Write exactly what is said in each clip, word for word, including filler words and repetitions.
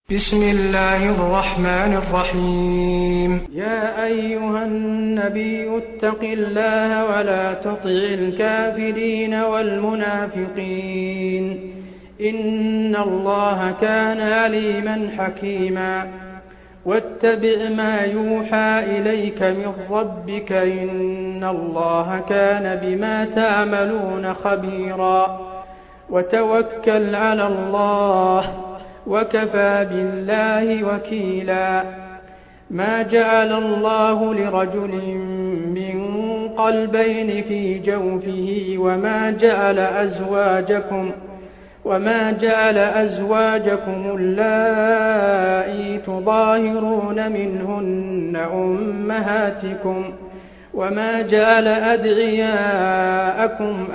بسم الله الرحمن الرحيم. يا أيها النبي اتق الله ولا تطع الكافرين والمنافقين إن الله كان عليما حكيما. واتبع ما يوحى إليك من ربك إن الله كان بما تعملون خبيرا. وتوكل على الله وكفى بالله وكيلا. ما جعل الله لرجل من قلبين في جوفه وما جعل أزواجكم وما جعل أزواجكم اللائي تظاهرون منهن أمهاتكم وما جعل أدعياءكم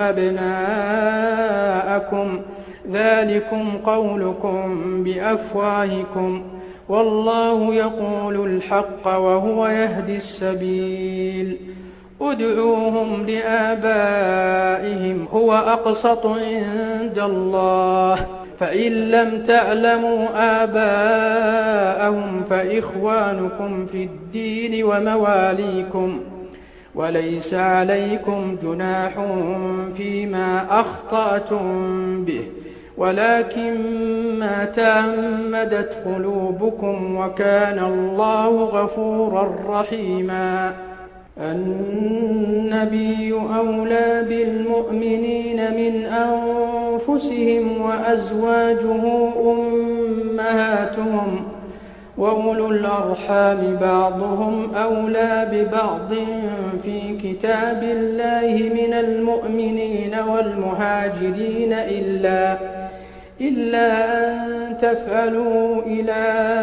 أبناءكم ذلكم قولكم بأفواهكم والله يقول الحق وهو يهدي السبيل. ادعوهم لآبائهم هو أقسط عند الله فإن لم تعلموا آباءهم فإخوانكم في الدين ومواليكم وليس عليكم جناح فيما أخطأتم به ولكن ما تعمدت قلوبكم وكان الله غفورا رحيما. النبي أولى بالمؤمنين من أنفسهم وأزواجه أمهاتهم وأولو الأرحام بعضهم أولى ببعض في كتاب الله من المؤمنين والمهاجرين إلا إلا أن تفعلوا إلى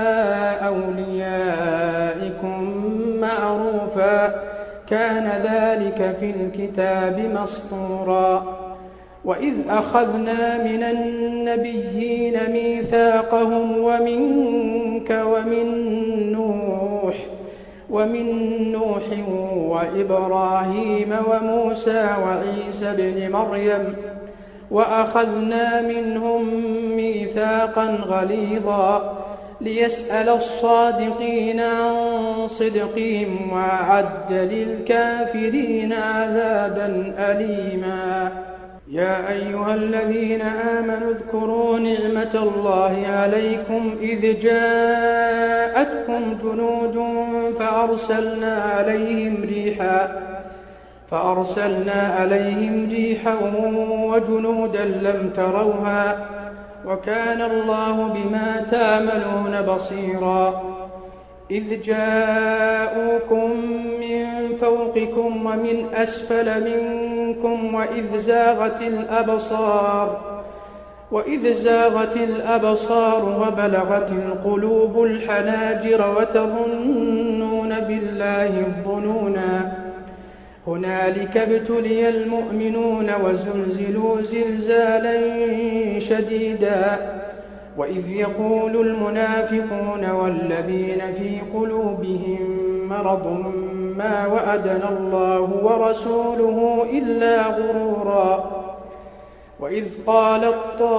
أوليائكم معروفا كان ذلك في الكتاب مسطورا. وإذ أخذنا من النبيين ميثاقهم ومنك ومن نوح ومن نوح وإبراهيم وموسى وعيسى بن مريم وأخذنا منهم ميثاقا غليظا ليسأل الصادقين عن صدقهم وأعد للكافرين عذابا أليما. يا أيها الذين آمنوا اذكروا نعمة الله عليكم إذ جاءتكم جنود فأرسلنا عليهم ريحا فأرسلنا عليهم ريحا وجنودا لم تروها وكان الله بما تعملون بصيرا. إذ جاءوكم من فوقكم ومن أسفل منكم وإذ زاغت الأبصار وإذ زاغت الأبصار وبلغت القلوب الحناجر وتظنون بالله الظنونا. هنالك ابتلي المؤمنون وزلزلوا زلزالا شديدا. وإذ يقول المنافقون والذين في قلوبهم مرض ما وعدنا الله ورسوله إلا غرورا. وإذ قالت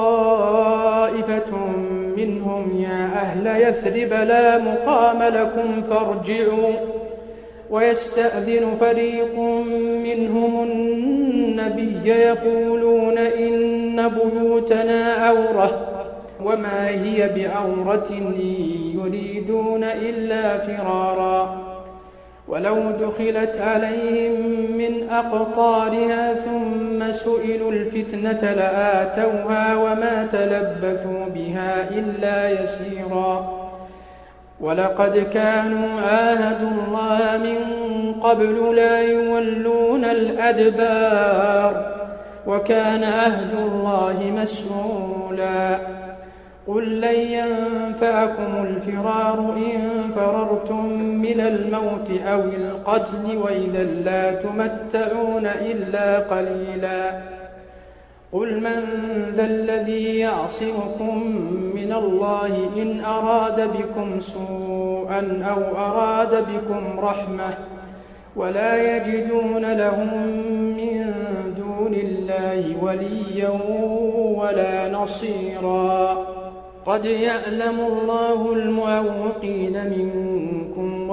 طائفة منهم يا أهل يثرب لا مقام لكم فارجعوا ويستأذن فريق منهم النبي يقولون إن بيوتنا عورة وما هي بعورة يريدون إلا فرارا. ولو دخلت عليهم من أقطارها ثم سئلوا الفتنة لآتوها وما تلبثوا بها إلا يسيرا. ولقد كانوا عاهدوا الله من قبل لا يولون الأدبار وكان عهد الله مسؤولا. قل لن ينفعكم الفرار إن فررتم من الموت أو القتل وإذا لا تمتعون إلا قليلا. قل من ذا الذي يعصمكم من الله إن أراد بكم سوءا أو أراد بكم رحمة ولا يجدون لهم من دون الله وليا ولا نصيرا. لقد يعلم الله المعوقين منكم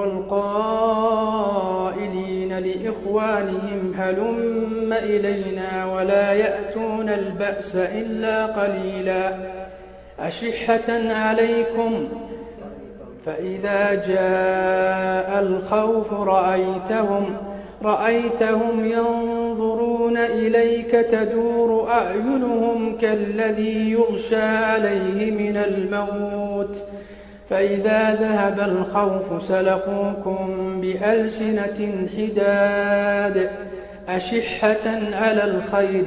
والقائلين لإخوانهم هلم إلينا ولا يأتون البأس إلا قليلا أشحة عليكم فإذا جاء الخوف رأيتهم رأيتهم ينظرون إليك تدور أعينهم كالذي يغشى عليه من الموت فإذا ذهب الخوف سلقوكم بألسنة حداد أشحة على الخير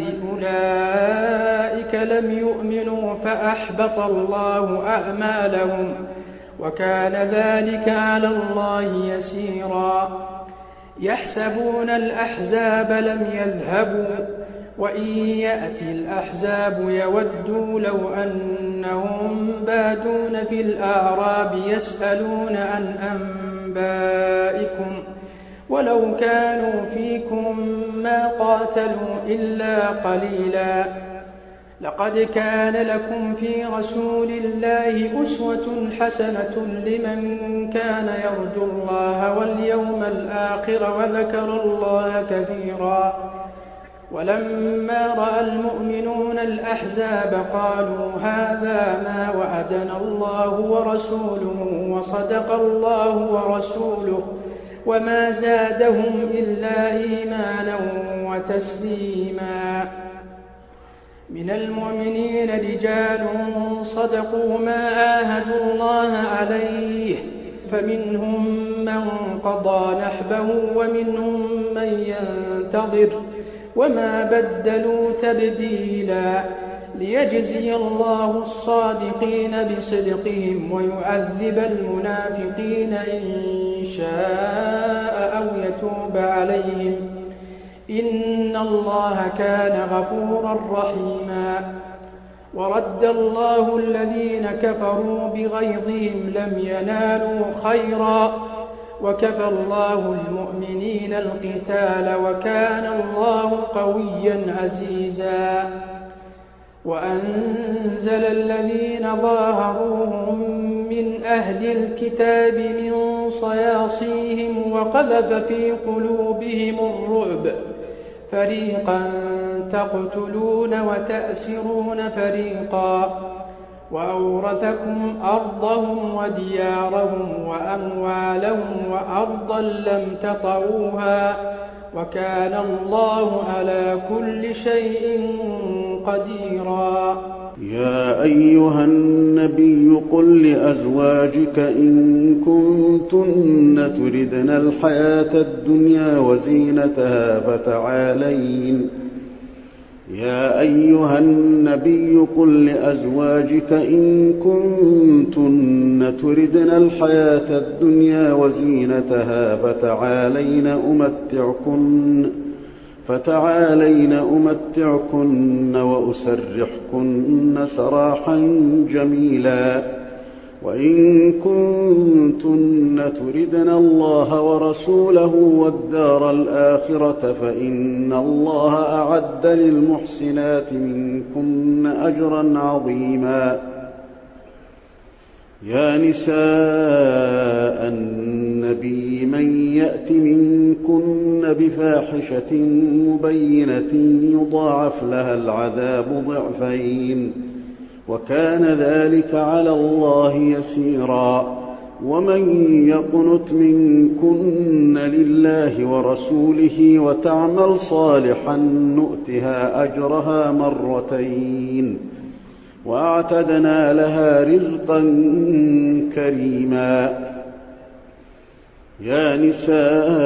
أولئك لم يؤمنوا فأحبط الله أعمالهم وكان ذلك على الله يسيرا يحسبون الأحزاب لم يذهبوا وإن يأتي الأحزاب يودوا لو أنهم بادون في الأعراب يسألون عن أنبائكم ولو كانوا فيكم ما قاتلوا إلا قليلا لقد كان لكم في رسول الله أسوة حسنة لمن كان يرجو الله واليوم الآخر وذكر الله كثيرا ولما رأى المؤمنون الأحزاب قالوا هذا ما وعدنا الله ورسوله وصدق الله ورسوله وما زادهم إلا إيمانا وتسليما من المؤمنين رجال صدقوا ما عاهدوا الله عليه فمنهم من قضى نحبه ومنهم من ينتظر وما بدلوا تبديلا ليجزي الله الصادقين بصدقهم ويعذب المنافقين إن شاء أو يتوب عليهم إن الله كان غفورا رحيما ورد الله الذين كفروا بغيظهم لم ينالوا خيرا وكفى الله المؤمنين القتال وكان الله قويا عزيزا وأنزل الذين ظاهروهم من أهل الكتاب من صياصيهم وقذف في قلوبهم الرعب فريقا تقتلون وتأسرون فريقا وأورثكم أرضهم وديارهم وأموالهم وأرضا لم تطئوها وكان الله على كل شيء قديرا يا أيها النبي قل لأزواجك إن كنتن تردن الحياة الدنيا وزينتها فتعالين يا أيها النبي قل لأزواجك إن كنتن تردن الحياة الدنيا وزينتها فتعالين أمتعكن فتعالين أمتعكن وأسرحكن سراحا جميلا وإن كنتن تردن الله ورسوله والدار الآخرة فإن الله أعد للمحسنات منكن أجرا عظيما يا نساء النبي من يأت منكن بفاحشة مبينة يضاعف لها العذاب ضعفين وكان ذلك على الله يسيرا ومن يقنت منكن لله ورسوله وتعمل صالحا نؤتها أجرها مرتين وأعتدنا لها رزقا كريما يا نساء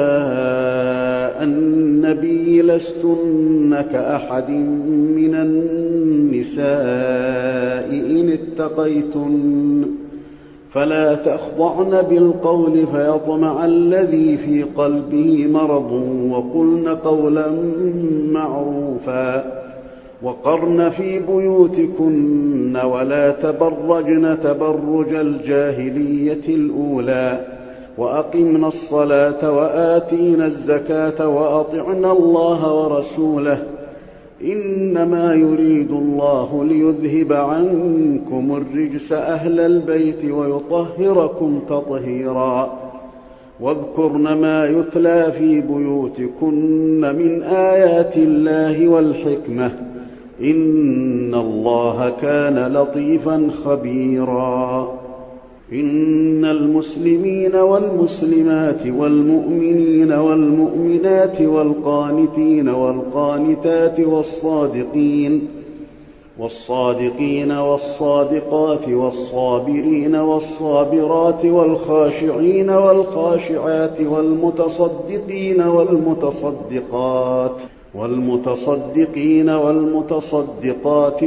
النبي لستن كأحد من النساء إن اتقيتن فلا تخضعن بالقول فيطمع الذي في قلبه مرض وقلن قولا معروفا وقرن في بيوتكن ولا تبرجن تبرج الجاهلية الأولى وأقمنا الصلاة وآتينا الزكاة وأطعنا الله ورسوله إنما يريد الله ليذهب عنكم الرجس أهل البيت ويطهركم تطهيرا واذكرن ما يتلى في بيوتكن من آيات الله والحكمة إن الله كان لطيفا خبيرا إن المسلمين والمسلمات والمؤمنين والمؤمنات والقانتين والقانتات والصادقين والصادقين والصادقات والصابرين والصابرات والخاشعين والخاشعات والمتصدقين والمتصدقات والمتصدقين والمتصدقات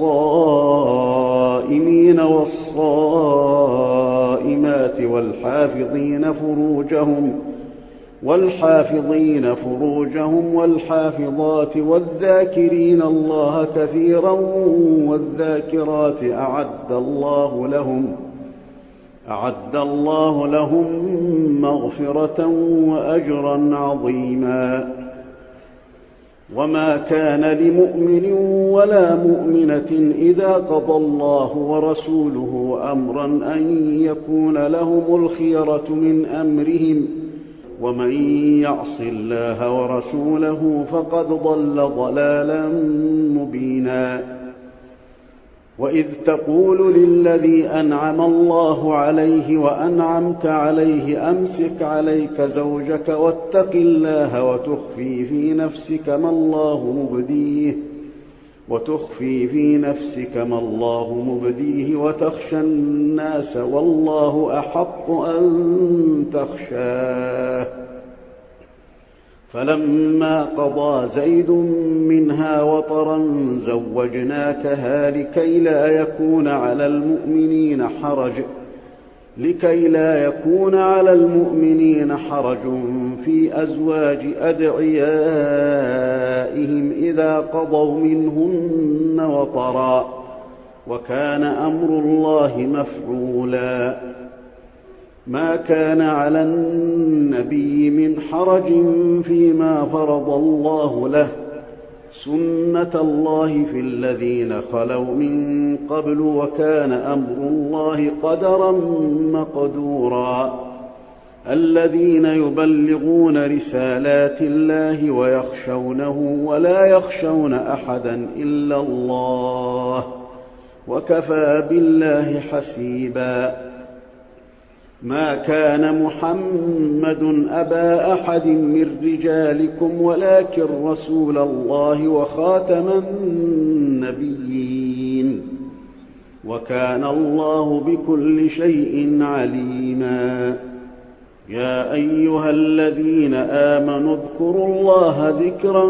والصائمين والصائمات والحافظين فروجهم والحافظين فروجهم والحافظات والذاكرين الله كثيرا والذاكرات أعد الله لهم أعد الله لهم مغفرة وأجرا عظيما وما كان لمؤمن ولا مؤمنة إذا قضى الله ورسوله أمرا أن يكون لهم الخيرة من أمرهم ومن يعص الله ورسوله فقد ضل ضلالا مبينا وإذ تقول للذي أنعم الله عليه وأنعمت عليه أمسك عليك زوجك واتق الله وتخفي في نفسك ما الله مبديه وتخفي في نفسك ما الله مبديه وتخشى الناس والله أحق أن تخشاه فلما قضى زيد منها وطرا زوجناكها لكي لا يكون على المؤمنين حرج لكي لا يكون على المؤمنين حرج في أزواج أدعيائهم إذا قضوا منهن وطرا وكان أمر الله مفعولا ما كان على النبي من حرج فيما فرض الله له سنة الله في الذين خلوا من قبل وكان أمر الله قدرا مقدورا الذين يبلغون رسالات الله ويخشونه ولا يخشون أحدا إلا الله وكفى بالله حسيبا ما كان محمد أبا أحد من رجالكم ولكن رسول الله وخاتم النبيين وكان الله بكل شيء عليما يا أيها الذين آمنوا اذكروا الله ذكرا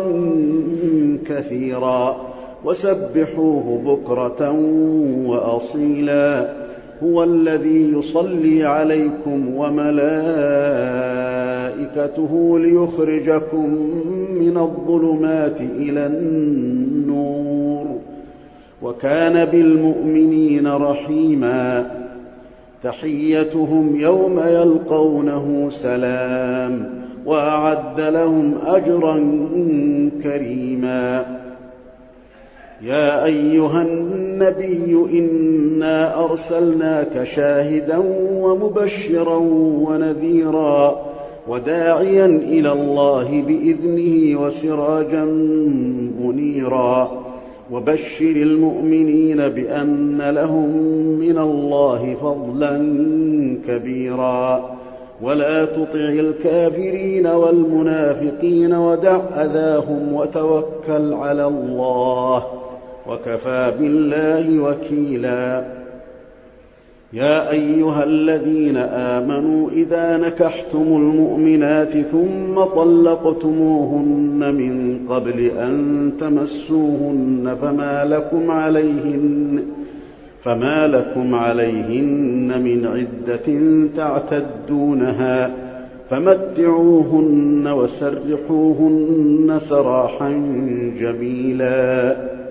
كثيرا وسبحوه بكرة وأصيلا هو الذي يصلي عليكم وملائكته ليخرجكم من الظلمات إلى النور وكان بالمؤمنين رحيما تحيتهم يوم يلقونه سلام وأعد لهم أجرا كريما يا أيها النبي إنا أرسلناك شاهدا ومبشرا ونذيرا وداعيا إلى الله بإذنه وسراجا منيرا وبشر المؤمنين بأن لهم من الله فضلا كبيرا ولا تطع الكافرين والمنافقين ودع أذاهم وتوكل على الله وكفى بالله وكيلا يا أيها الذين آمنوا إذا نكحتم المؤمنات ثم طلقتموهن من قبل أن تمسوهن فما لكم عليهن فما لكم عليهن من عدة تعتدونها فمتعوهن وسرحوهن سراحا جميلا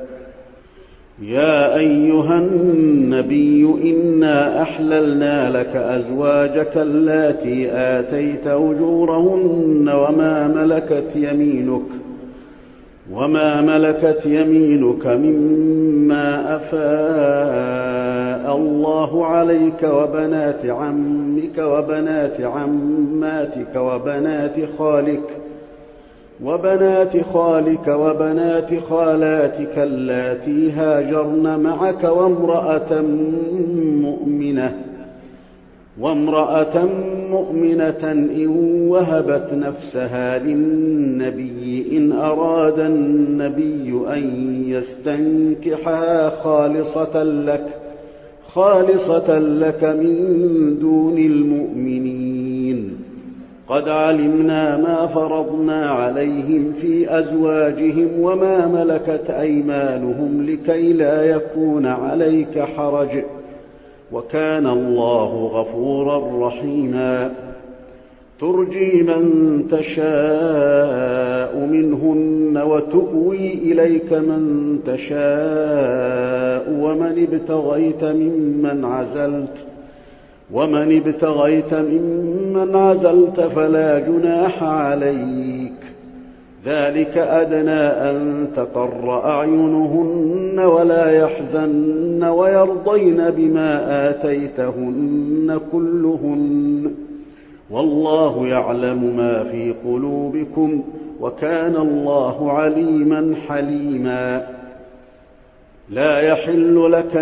يا أيها النبي إنا أحللنا لك أزواجك اللاتي آتيت أجورهن وما ملكت يمينك وما ملكت يمينك مما أفاء الله عليك وبنات عمك وبنات عماتك وبنات خالك وبنات خالك وبنات خالاتك اللاتي هاجرن معك وامرأة مؤمنة وامرأة مؤمنة إن وهبت نفسها للنبي إن أراد النبي أن يستنكحها خالصة لك خالصة لك من دون المؤمنين. قد علمنا ما فرضنا عليهم في أزواجهم وما ملكت أيمانهم لكي لا يكون عليك حرج، وكان الله غفورا رحيما. ترجي من تشاء منهن وتؤوي إليك من تشاء ومن ابتغيت ممن عزلت ومن ابتغيت ممن عزلت فلا جناح عليك، ذلك أدنى أن تقر أعينهن ولا يحزن ويرضين بما آتيتهن كلهن، والله يعلم ما في قلوبكم وكان الله عليما حليما. لا يحل لك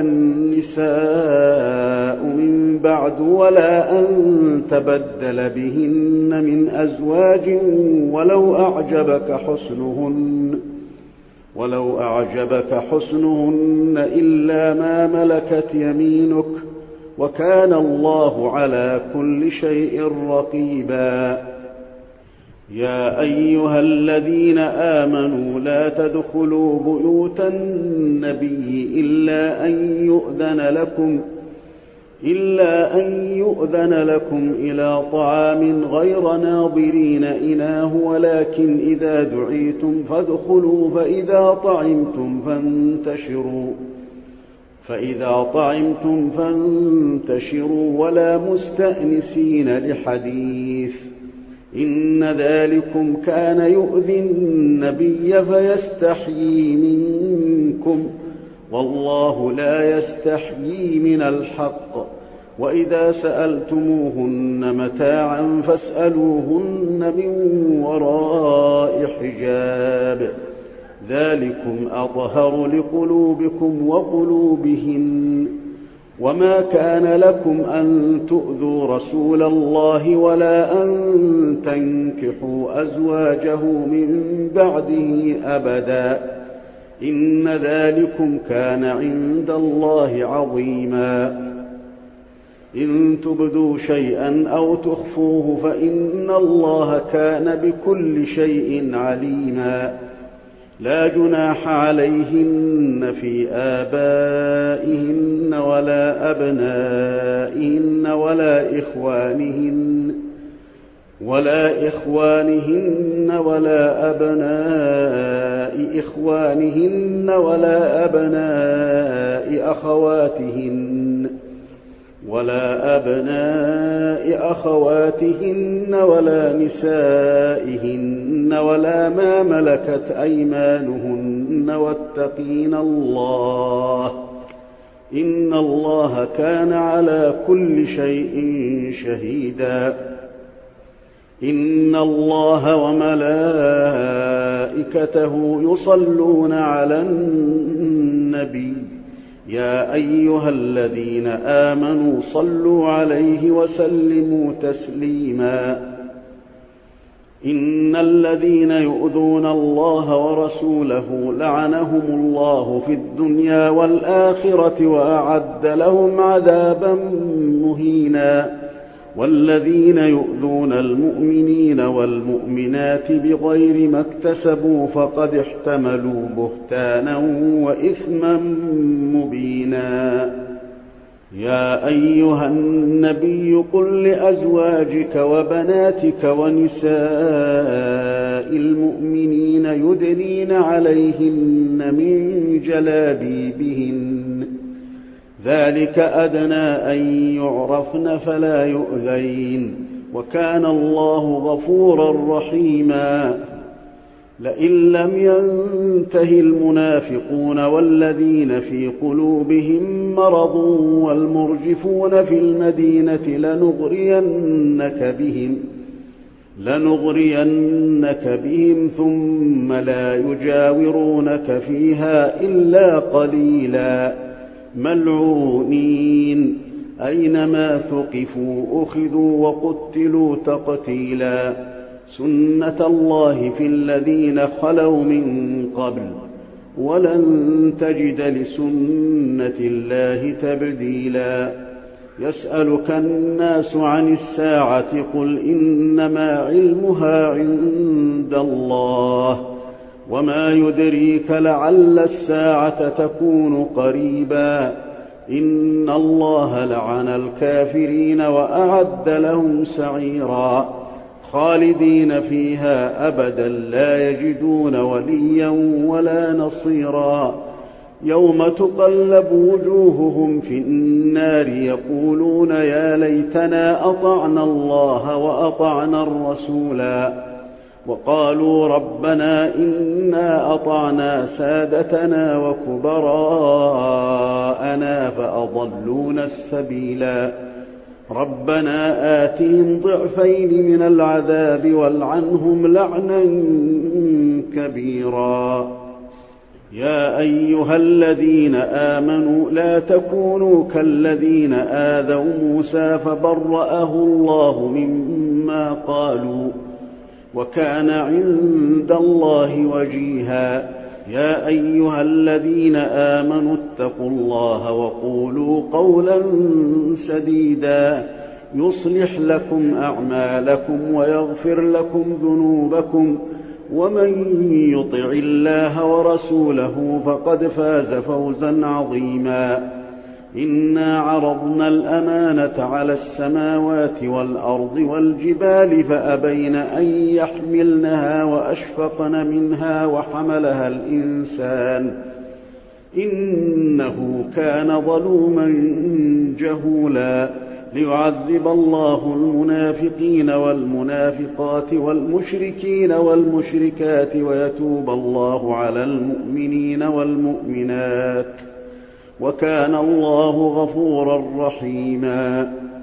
النساء من بعد ولا أن تبدل بهن من أزواج ولو أعجبك حسنهن ولو أعجبك حسنهن إلا ما ملكت يمينك، وكان الله على كل شيء رقيبا. يا أيها الذين آمنوا لا تدخلوا بيوت النبي إلا أن يؤذن لكم إلا أن يؤذن لكم إلى طعام غير ناظرين إناه، ولكن إذا دعيتم فادخلوا فإذا طعمتم فانتشروا فإذا طعمتم فانتشروا ولا مستأنسين لحديث، إن ذلكم كان يؤذي النبي فيستحيي منكم، والله لا يستحيي من الحق. وإذا سألتموهن متاعا فاسألوهن من وراء حجاب، ذلكم أطهر لقلوبكم وقلوبهن. وما كان لكم أن تؤذوا رسول الله ولا أن تنكحوا أزواجه من بعده أبدا، إن ذلكم كان عند الله عظيما. إن تبدوا شيئا أو تخفوه فإن الله كان بكل شيء عليما. لا جناح عليهن في آبائهن ولا أبنائهن ولا إخوانهن ولا إخوانهن ولا أبناء إخوانهن ولا أبناء أخواتهن ولا أبناء أخواتهن ولا نسائهن ولا ما ملكت أيمانهن، واتقين الله إن الله كان على كل شيء شهيدا. إن الله وملائكته يصلون على النبي يا أيها الذين آمنوا صلوا عليه وسلموا تسليما. إن الذين يؤذون الله ورسوله لعنهم الله في الدنيا والآخرة وأعد لهم عذابا مهينا. والذين يؤذون المؤمنين والمؤمنات بغير ما اكتسبوا فقد احتملوا بهتانا وإثما مبينا. يا أيها النبي قل لأزواجك وبناتك ونساء المؤمنين يدنين عليهن من جلابيبهن، ذلك أدنى أن يعرفن فلا يؤذين، وكان الله غفورا رحيما. لئن لم ينته المنافقون والذين في قلوبهم مرض والمرجفون في المدينة لنغرينك بهم لنغرينك بهم ثم لا يجاورونك فيها إلا قليلا ملعونين أينما ثقفوا أخذوا وقتلوا تقتيلا سنة الله في الذين خلوا من قبل ولن تجد لسنة الله تبديلا يسألك الناس عن الساعة قل إنما علمها عند الله وما يدريك لعل الساعة تكون قريبا إن الله لعن الكافرين وأعد لهم سعيرا خالدين فيها أبدا لا يجدون وليا ولا نصيرا يوم تقلب وجوههم في النار يقولون يا ليتنا أطعنا الله وأطعنا الرسولا وقالوا ربنا إنا أطعنا سادتنا وكبراءنا فأضلونا السبيلا ربنا آتهم ضعفين من العذاب والعنهم لعنا كبيرا يا أيها الذين آمنوا لا تكونوا كالذين آذوا موسى فبرأه الله مما قالوا وكان عند الله وجيها يا أيها الذين آمنوا اتقوا الله وقولوا قولا سديدا يصلح لكم أعمالكم ويغفر لكم ذنوبكم ومن يطع الله ورسوله فقد فاز فوزا عظيما إنا عرضنا الأمانة على السماوات والأرض والجبال فأبين أن يحملنها وأشفقن منها وحملها الإنسان إنه كان ظلوما جهولا ليعذب الله المنافقين والمنافقات والمشركين والمشركات ويتوب الله على المؤمنين والمؤمنات وكان الله غفورا رحيما